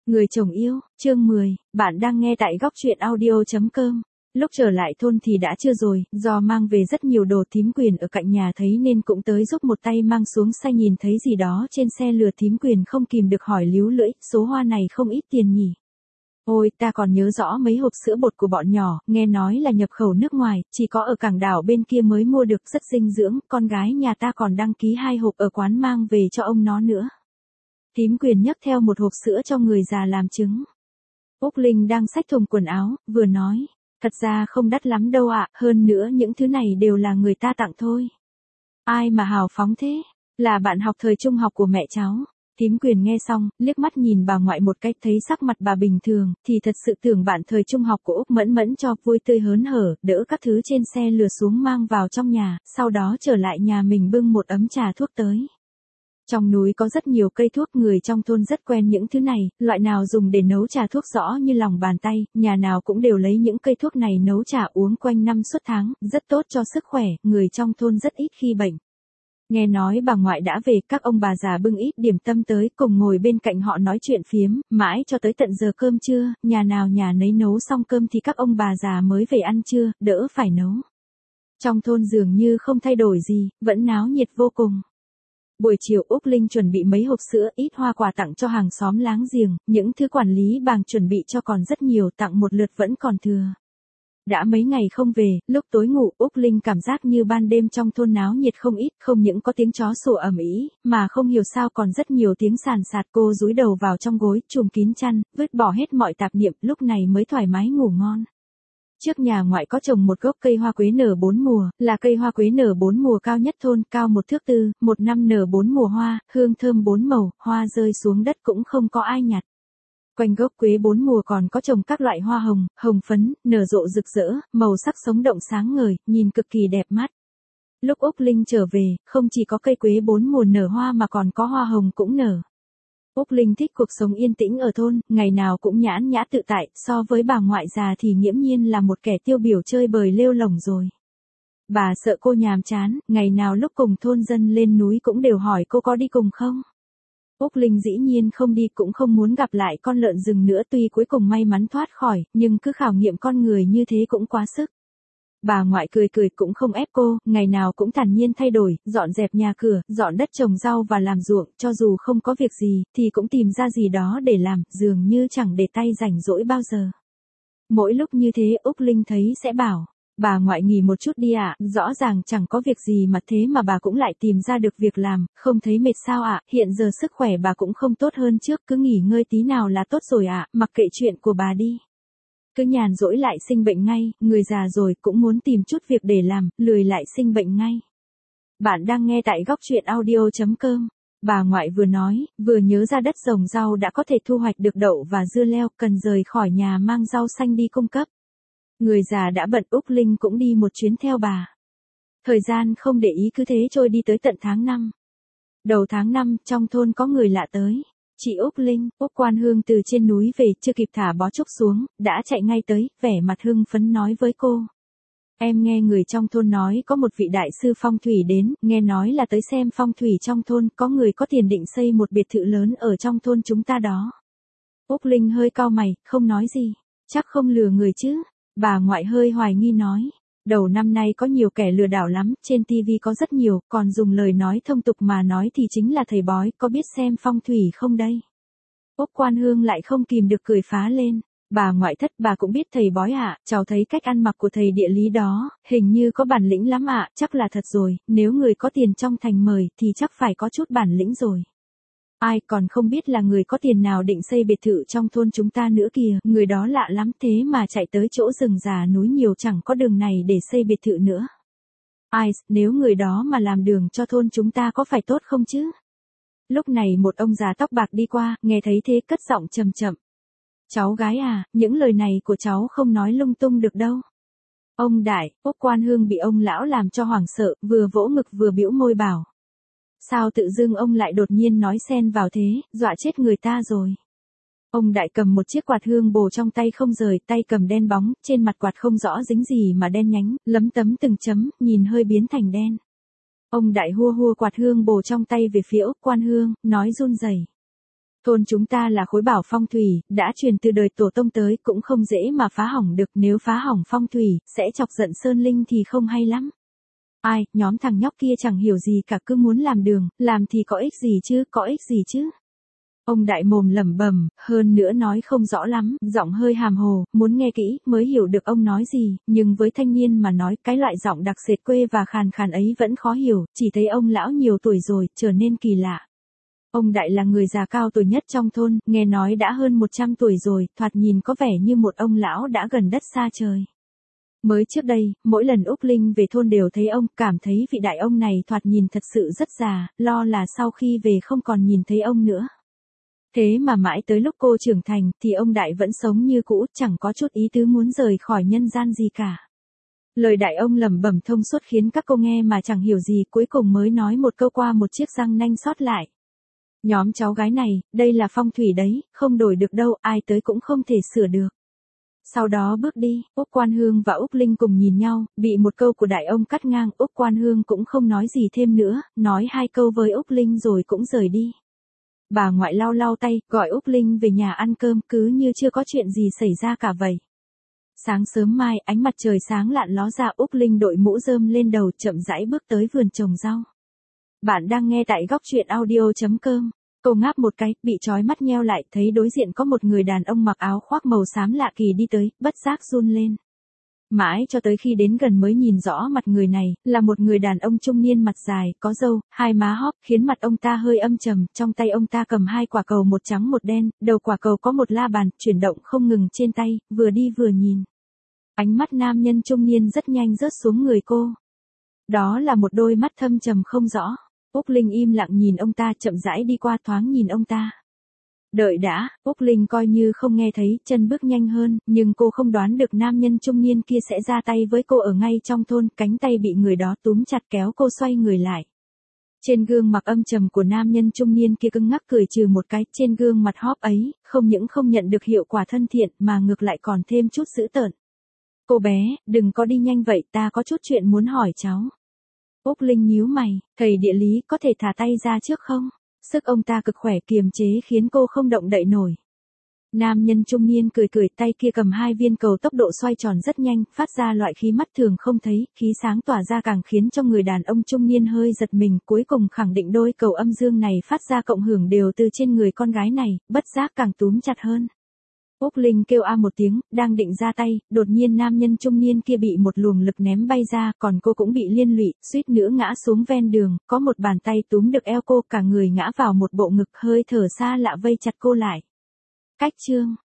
Người chồng yêu, chương 10, bạn đang nghe tại góc truyện audio.com. Lúc trở lại thôn thì đã trưa rồi, do mang về rất nhiều đồ Thím Quyền ở cạnh nhà thấy nên cũng tới giúp một tay mang xuống xe. Nhìn thấy gì đó trên xe lừa Thím Quyền không kìm được hỏi líu lưỡi, số hoa này không ít tiền nhỉ? Ôi, ta còn nhớ rõ mấy hộp sữa bột của bọn nhỏ, nghe nói là nhập khẩu nước ngoài, chỉ có ở cảng đảo bên kia mới mua được, rất dinh dưỡng, con gái nhà ta còn đăng ký 2 hộp ở quán mang về cho ông nó nữa. Thím Quyền nhấc theo một hộp sữa cho người già làm chứng. Úc Linh đang xách thùng quần áo, vừa nói, thật ra không đắt lắm đâu ạ, hơn nữa những thứ này đều là người ta tặng thôi. Ai mà hào phóng thế, là bạn học thời trung học của mẹ cháu. Thím Quyền nghe xong, liếc mắt nhìn bà ngoại một cách thấy sắc mặt bà bình thường, thì thật sự tưởng bạn thời trung học của Úc Mẫn Mẫn cho vui tươi hớn hở, đỡ các thứ trên xe lừa xuống mang vào trong nhà, sau đó trở lại nhà mình bưng một ấm trà thuốc tới. Trong núi có rất nhiều cây thuốc, người trong thôn rất quen những thứ này, loại nào dùng để nấu trà thuốc rõ như lòng bàn tay, nhà nào cũng đều lấy những cây thuốc này nấu trà uống quanh năm suốt tháng, rất tốt cho sức khỏe, người trong thôn rất ít khi bệnh. Nghe nói bà ngoại đã về, các ông bà già bưng ít điểm tâm tới, cùng ngồi bên cạnh họ nói chuyện phiếm, mãi cho tới tận giờ cơm trưa, nhà nào nhà nấy nấu xong cơm thì các ông bà già mới về ăn trưa, đỡ phải nấu. Trong thôn dường như không thay đổi gì, vẫn náo nhiệt vô cùng. Buổi chiều Úc Linh chuẩn bị mấy hộp sữa, ít hoa quả tặng cho hàng xóm láng giềng, những thứ quản lý bàng chuẩn bị cho còn rất nhiều, tặng một lượt vẫn còn thừa. Đã mấy ngày không về, lúc tối ngủ Úc Linh cảm giác như ban đêm trong thôn náo nhiệt không ít, không những có tiếng chó sủa ầm ĩ, mà không hiểu sao còn rất nhiều tiếng sàn sạt. Cô dúi đầu vào trong gối, trùm kín chăn, vứt bỏ hết mọi tạp niệm, lúc này mới thoải mái ngủ ngon. Trước nhà ngoại có trồng một gốc cây hoa quế nở 4 mùa, là cây hoa quế nở 4 mùa cao nhất thôn, cao 1 thước 4, một năm nở 4 mùa hoa, hương thơm 4 màu, hoa rơi xuống đất cũng không có ai nhặt. Quanh gốc quế 4 mùa còn có trồng các loại hoa hồng, hồng phấn, nở rộ rực rỡ, màu sắc sống động sáng ngời, nhìn cực kỳ đẹp mắt. Lúc Úc Linh trở về, không chỉ có cây quế 4 mùa nở hoa mà còn có hoa hồng cũng nở. Úc Linh thích cuộc sống yên tĩnh ở thôn, ngày nào cũng nhãn nhã tự tại, so với bà ngoại già thì nghiễm nhiên là một kẻ tiêu biểu chơi bời lêu lổng rồi. Bà sợ cô nhàm chán, ngày nào lúc cùng thôn dân lên núi cũng đều hỏi cô có đi cùng không. Úc Linh dĩ nhiên không đi, cũng không muốn gặp lại con lợn rừng nữa, tuy cuối cùng may mắn thoát khỏi, nhưng cứ khảo nghiệm con người như thế cũng quá sức. Bà ngoại cười cười cũng không ép cô, ngày nào cũng thản nhiên thay đổi, dọn dẹp nhà cửa, dọn đất trồng rau và làm ruộng, cho dù không có việc gì, thì cũng tìm ra gì đó để làm, dường như chẳng để tay rảnh rỗi bao giờ. Mỗi lúc như thế Úc Linh thấy sẽ bảo, bà ngoại nghỉ một chút đi ạ, rõ ràng chẳng có việc gì mà thế mà bà cũng lại tìm ra được việc làm, không thấy mệt sao ạ, hiện giờ sức khỏe bà cũng không tốt hơn trước, cứ nghỉ ngơi tí nào là tốt rồi ạ, mặc kệ chuyện của bà đi. Cứ nhàn rỗi lại sinh bệnh ngay, người già rồi cũng muốn tìm chút việc để làm, lười lại sinh bệnh ngay. Bạn đang nghe tại góc truyện audio.com. Bà ngoại vừa nói, vừa nhớ ra đất trồng rau đã có thể thu hoạch được đậu và dưa leo, cần rời khỏi nhà mang rau xanh đi cung cấp. Người già đã bận, Úc Linh cũng đi một chuyến theo bà. Thời gian không để ý cứ thế trôi đi tới tận tháng 5. Đầu tháng 5, trong thôn có người lạ tới. Chị Úc Linh, Úc Quan Hương từ trên núi về, chưa kịp thả bó trúc xuống, đã chạy ngay tới, vẻ mặt hưng phấn nói với cô. Em nghe người trong thôn nói có một vị đại sư phong thủy đến, nghe nói là tới xem phong thủy trong thôn, có người có tiền định xây một biệt thự lớn ở trong thôn chúng ta đó. Úc Linh hơi cau mày, không nói gì, chắc không lừa người chứ, bà ngoại hơi hoài nghi nói. Đầu năm nay có nhiều kẻ lừa đảo lắm, trên TV có rất nhiều, còn dùng lời nói thông tục mà nói thì chính là thầy bói, có biết xem phong thủy không đây? Úc Quan Hương lại không kìm được cười phá lên. Bà ngoại thất, bà cũng biết thầy bói ạ, cháu thấy cách ăn mặc của thầy địa lý đó, hình như có bản lĩnh lắm ạ, chắc là thật rồi, nếu người có tiền trong thành mời thì chắc phải có chút bản lĩnh rồi. Ai còn không biết là người có tiền nào định xây biệt thự trong thôn chúng ta nữa kìa, người đó lạ lắm, thế mà chạy tới chỗ rừng già núi nhiều chẳng có đường này để xây biệt thự nữa. Ai, nếu người đó mà làm đường cho thôn chúng ta có phải tốt không chứ? Lúc này một ông già tóc bạc đi qua, nghe thấy thế cất giọng trầm chậm. Cháu gái à, những lời này của cháu không nói lung tung được đâu. Ông đại, Úc Quan Hương bị ông lão làm cho hoảng sợ, vừa vỗ ngực vừa bĩu môi bảo. Sao tự dưng ông lại đột nhiên nói xen vào thế, dọa chết người ta rồi. Ông đại cầm một chiếc quạt hương bồ trong tay không rời, tay cầm đen bóng, trên mặt quạt không rõ dính gì mà đen nhánh, lấm tấm từng chấm, nhìn hơi biến thành đen. Ông đại hua hua quạt hương bồ trong tay về phía Úc Quan Hương, nói run rẩy. Thôn chúng ta là khối bảo phong thủy, đã truyền từ đời tổ tông tới cũng không dễ mà phá hỏng được, nếu phá hỏng phong thủy, sẽ chọc giận Sơn Linh thì không hay lắm. Ai, nhóm thằng nhóc kia chẳng hiểu gì cả, cứ muốn làm đường, làm thì có ích gì chứ, có ích gì chứ. Ông đại mồm lẩm bẩm, hơn nữa nói không rõ lắm, giọng hơi hàm hồ, muốn nghe kỹ mới hiểu được ông nói gì, nhưng với thanh niên mà nói cái loại giọng đặc sệt quê và khàn khàn ấy vẫn khó hiểu, chỉ thấy ông lão nhiều tuổi rồi, trở nên kỳ lạ. Ông đại là người già cao tuổi nhất trong thôn, nghe nói đã hơn 100 tuổi rồi, thoạt nhìn có vẻ như một ông lão đã gần đất xa trời. Mới trước đây, mỗi lần Úc Linh về thôn đều thấy ông, cảm thấy vị đại ông này thoạt nhìn thật sự rất già, lo là sau khi về không còn nhìn thấy ông nữa. Thế mà mãi tới lúc cô trưởng thành thì ông đại vẫn sống như cũ, chẳng có chút ý tứ muốn rời khỏi nhân gian gì cả. Lời đại ông lẩm bẩm thông suốt khiến các cô nghe mà chẳng hiểu gì, cuối cùng mới nói một câu qua một chiếc răng nanh sót lại. Nhóm cháu gái này, đây là phong thủy đấy, không đổi được đâu, ai tới cũng không thể sửa được. Sau đó bước đi, Úc Quan Hương và Úc Linh cùng nhìn nhau, bị một câu của đại ông cắt ngang, Úc Quan Hương cũng không nói gì thêm nữa, nói 2 câu với Úc Linh rồi cũng rời đi. Bà ngoại lau lau tay, gọi Úc Linh về nhà ăn cơm, cứ như chưa có chuyện gì xảy ra cả vậy. Sáng sớm mai, ánh mặt trời sáng lạn ló ra, Úc Linh đội mũ rơm lên đầu, chậm rãi bước tới vườn trồng rau. Bạn đang nghe tại góc truyện audio.com. Cô ngáp một cái, bị chói mắt nheo lại, thấy đối diện có một người đàn ông mặc áo khoác màu xám lạ kỳ đi tới, bất giác run lên. Mãi cho tới khi đến gần mới nhìn rõ mặt người này, là một người đàn ông trung niên mặt dài, có râu, 2 má hóp, khiến mặt ông ta hơi âm trầm, trong tay ông ta cầm 2 quả cầu, một trắng một đen, đầu quả cầu có một la bàn, chuyển động không ngừng trên tay, vừa đi vừa nhìn. Ánh mắt nam nhân trung niên rất nhanh rớt xuống người cô. Đó là một đôi mắt thâm trầm không rõ. Úc Linh im lặng nhìn ông ta, chậm rãi đi qua, thoáng nhìn ông ta. Đợi đã, Úc Linh coi như không nghe thấy, chân bước nhanh hơn, nhưng cô không đoán được nam nhân trung niên kia sẽ ra tay với cô ở ngay trong thôn, cánh tay bị người đó túm chặt kéo cô xoay người lại. Trên gương mặt âm trầm của nam nhân trung niên kia cứng ngắc cười trừ một cái, trên gương mặt hóp ấy, không những không nhận được hiệu quả thân thiện mà ngược lại còn thêm chút dữ tợn. Cô bé, đừng có đi nhanh vậy, ta có chút chuyện muốn hỏi cháu. Úc Linh nhíu mày, thầy địa lý có thể thả tay ra trước không? Sức ông ta cực khỏe kiềm chế khiến cô không động đậy nổi. Nam nhân trung niên cười cười, tay kia cầm 2 viên cầu tốc độ xoay tròn rất nhanh, phát ra loại khí mắt thường không thấy, khí sáng tỏa ra càng khiến cho người đàn ông trung niên hơi giật mình, cuối cùng khẳng định đôi cầu âm dương này phát ra cộng hưởng đều từ trên người con gái này, bất giác càng túm chặt hơn. Úc Linh kêu a một tiếng, đang định ra tay, đột nhiên nam nhân trung niên kia bị một luồng lực ném bay ra, còn cô cũng bị liên lụy, suýt nữa ngã xuống ven đường, có một bàn tay túm được eo cô, cả người ngã vào một bộ ngực, hơi thở xa lạ vây chặt cô lại. Cách chương